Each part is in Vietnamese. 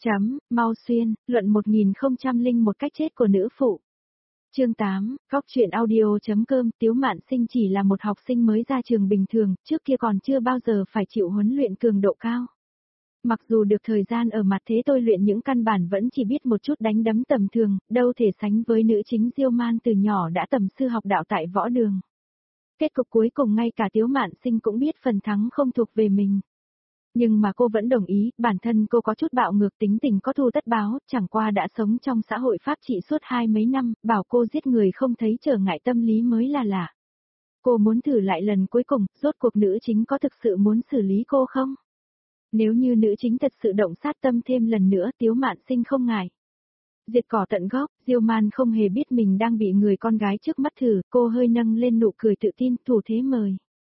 Mau xuyên, luận 1001 cách chết của nữ phụ. Chương 8, góc truyện audio.com. Tiếu Mạn Sinh chỉ là một học sinh mới ra trường bình thường, trước kia còn chưa bao giờ phải chịu huấn luyện cường độ cao. Mặc dù được thời gian ở mặt thế tôi luyện những căn bản vẫn chỉ biết một chút đánh đấm tầm thường, đâu thể sánh với nữ chính Diêu Man từ nhỏ đã tầm sư học đạo tại võ đường. Kết cục cuối cùng ngay cả Tiếu Mạn Sinh cũng biết phần thắng không thuộc về mình. Nhưng mà cô vẫn đồng ý, bản thân cô có chút bạo ngược, tính tình có thù tất báo, chẳng qua đã sống trong xã hội pháp trị suốt 20 mấy năm, bảo cô giết người không thấy trở ngại tâm lý mới là lạ. Cô muốn thử lại lần cuối cùng, rốt cuộc nữ chính có thực sự muốn xử lý cô không? Nếu như nữ chính thật sự động sát tâm thêm lần nữa, Tiếu Mạn Sinh không ngại. Diệt cỏ tận gốc, Diêu Man không hề biết mình đang bị người con gái trước mắt thử, cô hơi nâng lên nụ cười tự tin, thủ thế mời.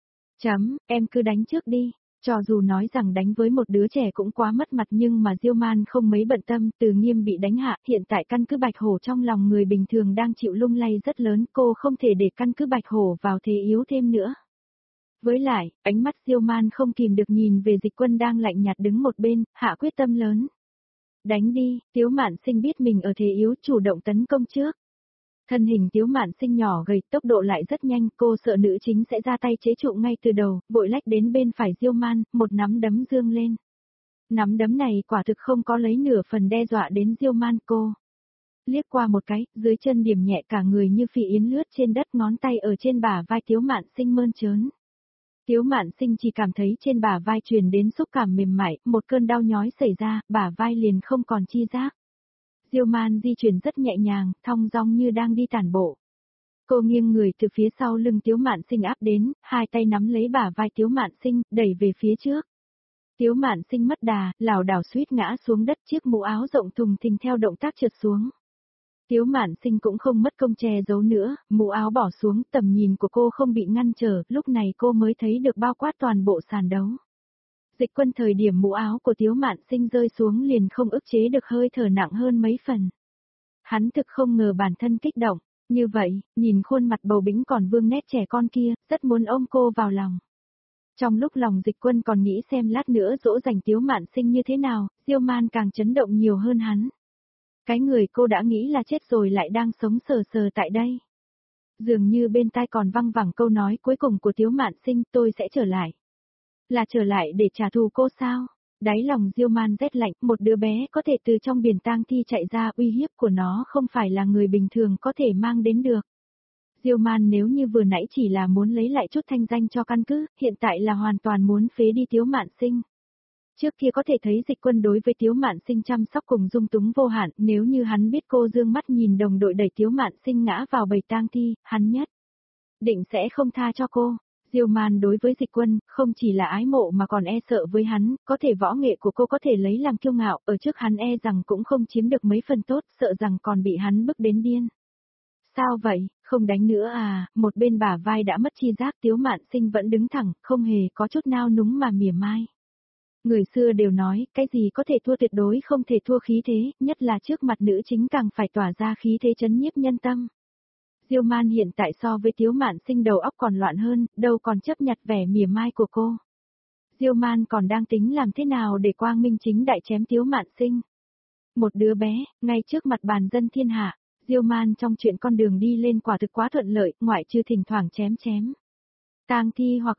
Em cứ đánh trước đi. Cho dù nói rằng đánh với một đứa trẻ cũng quá mất mặt nhưng mà Diêu Man không mấy bận tâm, Từ Nghiêm bị đánh hạ, hiện tại căn cứ Bạch Hổ trong lòng người bình thường đang chịu lung lay rất lớn, cô không thể để căn cứ Bạch Hổ vào thế yếu thêm nữa. Với lại, ánh mắt Diêu Man không kìm được nhìn về Dịch Quân đang lạnh nhạt đứng một bên, hạ quyết tâm lớn. Đánh đi, Tiếu Mạn Sinh biết mình ở thế yếu, chủ động tấn công trước. Thân hình Tiếu Mạn Sinh nhỏ gầy, tốc độ lại rất nhanh, cô sợ nữ chính sẽ ra tay chế trụ ngay từ đầu, vội lách đến bên phải Diêu Man, một nắm đấm giương lên. Nắm đấm này quả thực không có lấy nửa phần đe dọa đến Diêu Man cô. Liếc qua một cái, dưới chân điểm nhẹ cả người như phi yến lướt trên đất, ngón tay ở trên bả vai Tiếu Mạn Sinh mơn trớn. Tiếu Mạn Sinh chỉ cảm thấy trên bả vai truyền đến xúc cảm mềm mại, một cơn đau nhói xảy ra, bả vai liền không còn chi giác. Diêu Man di chuyển rất nhẹ nhàng, thong dong như đang đi tản bộ. Cô nghiêng người từ phía sau lưng Tiếu Mạn Sinh áp đến, hai tay nắm lấy bả vai Tiếu Mạn Sinh, đẩy về phía trước. Tiếu Mạn Sinh mất đà, lảo đảo suýt ngã xuống đất, chiếc mũ áo rộng thùng thình theo động tác trượt xuống. Tiếu Mạn Sinh cũng không mất công che giấu nữa, mũ áo bỏ xuống, tầm nhìn của cô không bị ngăn trở, lúc này cô mới thấy được bao quát toàn bộ sàn đấu. Dịch Quân thời điểm mũ áo của Tiếu Mạn Sinh rơi xuống liền không ức chế được hơi thở nặng hơn mấy phần. Hắn thực không ngờ bản thân kích động, như vậy, nhìn khuôn mặt bầu bĩnh còn vương nét trẻ con kia, rất muốn ôm cô vào lòng. Trong lúc lòng Dịch Quân còn nghĩ xem lát nữa dỗ dành Tiếu Mạn Sinh như thế nào, Diêu Man càng chấn động nhiều hơn hắn. Cái người cô đã nghĩ là chết rồi lại đang sống sờ sờ tại đây. Dường như bên tai còn văng vẳng câu nói cuối cùng của Tiếu Mạn Sinh, tôi sẽ trở lại. Là trở lại để trả thù cô sao? Đáy lòng Diêu Man rét lạnh, một đứa bé có thể từ trong biển tang thi chạy ra, uy hiếp của nó không phải là người bình thường có thể mang đến được. Diêu Man nếu như vừa nãy chỉ là muốn lấy lại chút thanh danh cho căn cứ, hiện tại là hoàn toàn muốn phế đi Tiếu Mạn Sinh. Trước kia có thể thấy Dịch Quân đối với Tiếu Mạn Sinh chăm sóc cùng dung túng vô hạn, nếu như hắn biết cô dương mắt nhìn đồng đội đẩy Tiếu Mạn Sinh ngã vào bầy tang thi, hắn nhất định sẽ không tha cho cô. Diêu Man đối với Dịch Quân, không chỉ là ái mộ mà còn e sợ với hắn, có thể võ nghệ của cô có thể lấy làm kiêu ngạo, ở trước hắn e rằng cũng không chiếm được mấy phần tốt, sợ rằng còn bị hắn bức đến điên. Sao vậy, không đánh nữa à, một bên bả vai đã mất chi giác, Tiếu Mạn Sinh vẫn đứng thẳng, không hề có chút nao núng mà mỉa mai. Người xưa đều nói, cái gì có thể thua tuyệt đối không thể thua khí thế, nhất là trước mặt nữ chính càng phải tỏa ra khí thế chấn nhiếp nhân tâm. Diêu Man hiện tại so với Tiếu Mạn Sinh đầu óc còn loạn hơn, đâu còn chấp nhặt vẻ mỉa mai của cô. Diêu Man còn đang tính làm thế nào để quang minh chính đại chém Tiếu Mạn Sinh. Một đứa bé, ngay trước mặt bàn dân thiên hạ, Diêu Man trong chuyện con đường đi lên quả thực quá thuận lợi, ngoại trừ thỉnh thoảng chém. Tang thi hoặc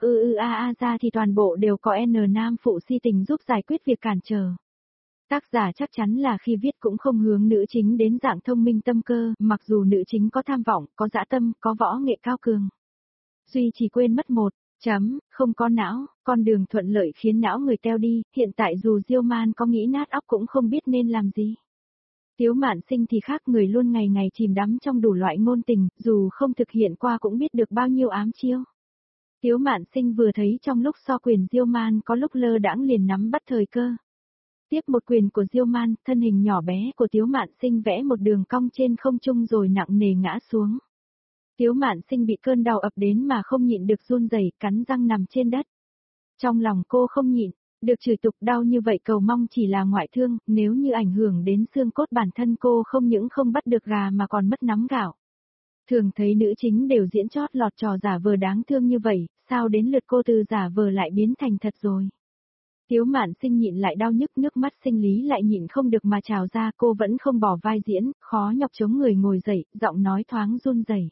ra thì toàn bộ đều có N nam phụ si tình giúp giải quyết việc cản trở. Tác giả chắc chắn là khi viết cũng không hướng nữ chính đến dạng thông minh tâm cơ, mặc dù nữ chính có tham vọng, có dã tâm, có võ nghệ cao cường. Duy chỉ quên mất không có não, con đường thuận lợi khiến não người teo đi, hiện tại dù Diêu Man có nghĩ nát óc cũng không biết nên làm gì. Tiếu Mạn Sinh thì khác, người luôn ngày ngày chìm đắm trong đủ loại ngôn tình, dù không thực hiện qua cũng biết được bao nhiêu ám chiêu. Tiếu Mạn Sinh vừa thấy trong lúc so quyền Diêu Man có lúc lơ đãng liền nắm bắt thời cơ. Tiếp một quyền của Diêu Man, thân hình nhỏ bé của Tiếu Mạn Sinh vẽ một đường cong trên không trung rồi nặng nề ngã xuống. Tiếu Mạn Sinh bị cơn đau ập đến mà không nhịn được run rẩy, cắn răng nằm trên đất. Trong lòng cô không nhịn, được chửi tục đau như vậy cầu mong chỉ là ngoại thương, nếu như ảnh hưởng đến xương cốt bản thân cô không những không bắt được gà mà còn mất nắm gạo. Thường thấy nữ chính đều diễn chót lọt trò giả vờ đáng thương như vậy, sao đến lượt cô từ giả vờ lại biến thành thật rồi. Tiếu Mạn Sinh nhịn lại đau nhức, nước mắt sinh lý lại nhịn không được mà trào ra, cô vẫn không bỏ vai diễn, khó nhọc chống người ngồi dậy, giọng nói thoáng run rẩy.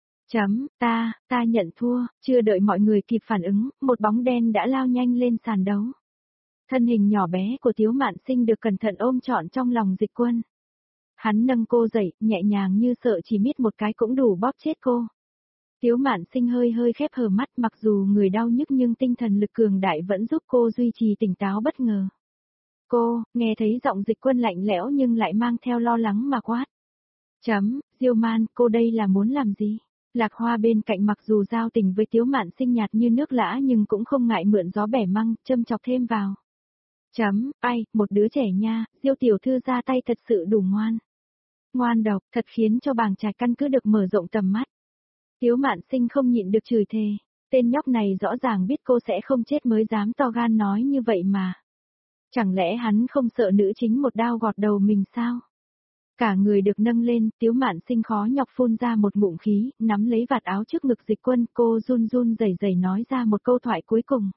Ta nhận thua, chưa đợi mọi người kịp phản ứng, một bóng đen đã lao nhanh lên sàn đấu. Thân hình nhỏ bé của Tiếu Mạn Sinh được cẩn thận ôm trọn trong lòng Dịch Quân. Hắn nâng cô dậy, nhẹ nhàng như sợ chỉ mít một cái cũng đủ bóp chết cô. Tiếu Mạn Sinh hơi hơi khép hờ mắt, mặc dù người đau nhức nhưng tinh thần lực cường đại vẫn giúp cô duy trì tỉnh táo bất ngờ. Cô, nghe thấy giọng Dịch Quân lạnh lẽo nhưng lại mang theo lo lắng mà quát. Diêu Man, cô đây là muốn làm gì? Lạc Hoa bên cạnh mặc dù giao tình với Tiếu Mạn Sinh nhạt như nước lã nhưng cũng không ngại mượn gió bẻ măng, châm chọc thêm vào. Ai, một đứa trẻ nha, Diêu tiểu thư ra tay thật sự đủ ngoan. Ngoan độc, thật khiến cho bàng trạch căn cứ được mở rộng tầm mắt. Tiếu Mạn Sinh không nhịn được chửi thề, tên nhóc này rõ ràng biết cô sẽ không chết mới dám to gan nói như vậy mà. Chẳng lẽ hắn không sợ nữ chính một đao gọt đầu mình sao? Cả người được nâng lên, Tiếu Mạn Sinh khó nhọc phun ra một ngụm khí, nắm lấy vạt áo trước ngực Dịch Quân, cô run run rẩy rẩy nói ra một câu thoại cuối cùng.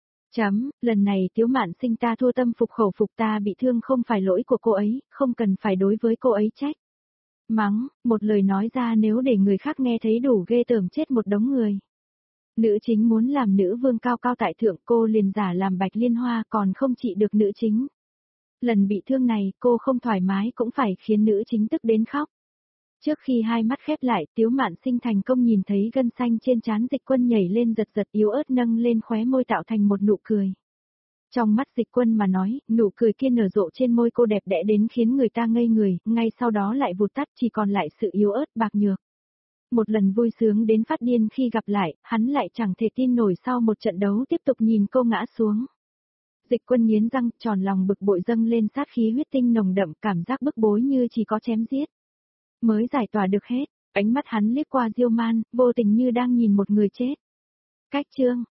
Lần này Tiếu Mạn Sinh ta thua tâm phục khẩu phục, ta bị thương không phải lỗi của cô ấy, không cần phải đối với cô ấy trách. Mắng, một lời nói ra nếu để người khác nghe thấy đủ ghê tởm chết một đống người. Nữ chính muốn làm nữ vương cao cao tại thượng, cô liền giả làm Bạch Liên Hoa còn không trị được nữ chính. Lần bị thương này cô không thoải mái cũng phải khiến nữ chính tức đến khóc. Trước khi hai mắt khép lại, Tiếu Mạn Sinh thành công nhìn thấy gân xanh trên trán Dịch Quân nhảy lên giật giật, yếu ớt nâng lên khóe môi tạo thành một nụ cười. Trong mắt Dịch Quân mà nói, nụ cười kia nở rộ trên môi cô đẹp đẽ đến khiến người ta ngây người, ngay sau đó lại vụt tắt, chỉ còn lại sự yếu ớt bạc nhược. Một lần vui sướng đến phát điên khi gặp lại, hắn lại chẳng thể tin nổi sau một trận đấu tiếp tục nhìn cô ngã xuống. Dịch Quân nghiến răng, tròn lòng bực bội dâng lên sát khí huyết tinh nồng đậm, cảm giác bức bối như chỉ có chém giết mới giải tỏa được hết. Ánh mắt hắn liếc qua Diêu Man, vô tình như đang nhìn một người chết. Cách chương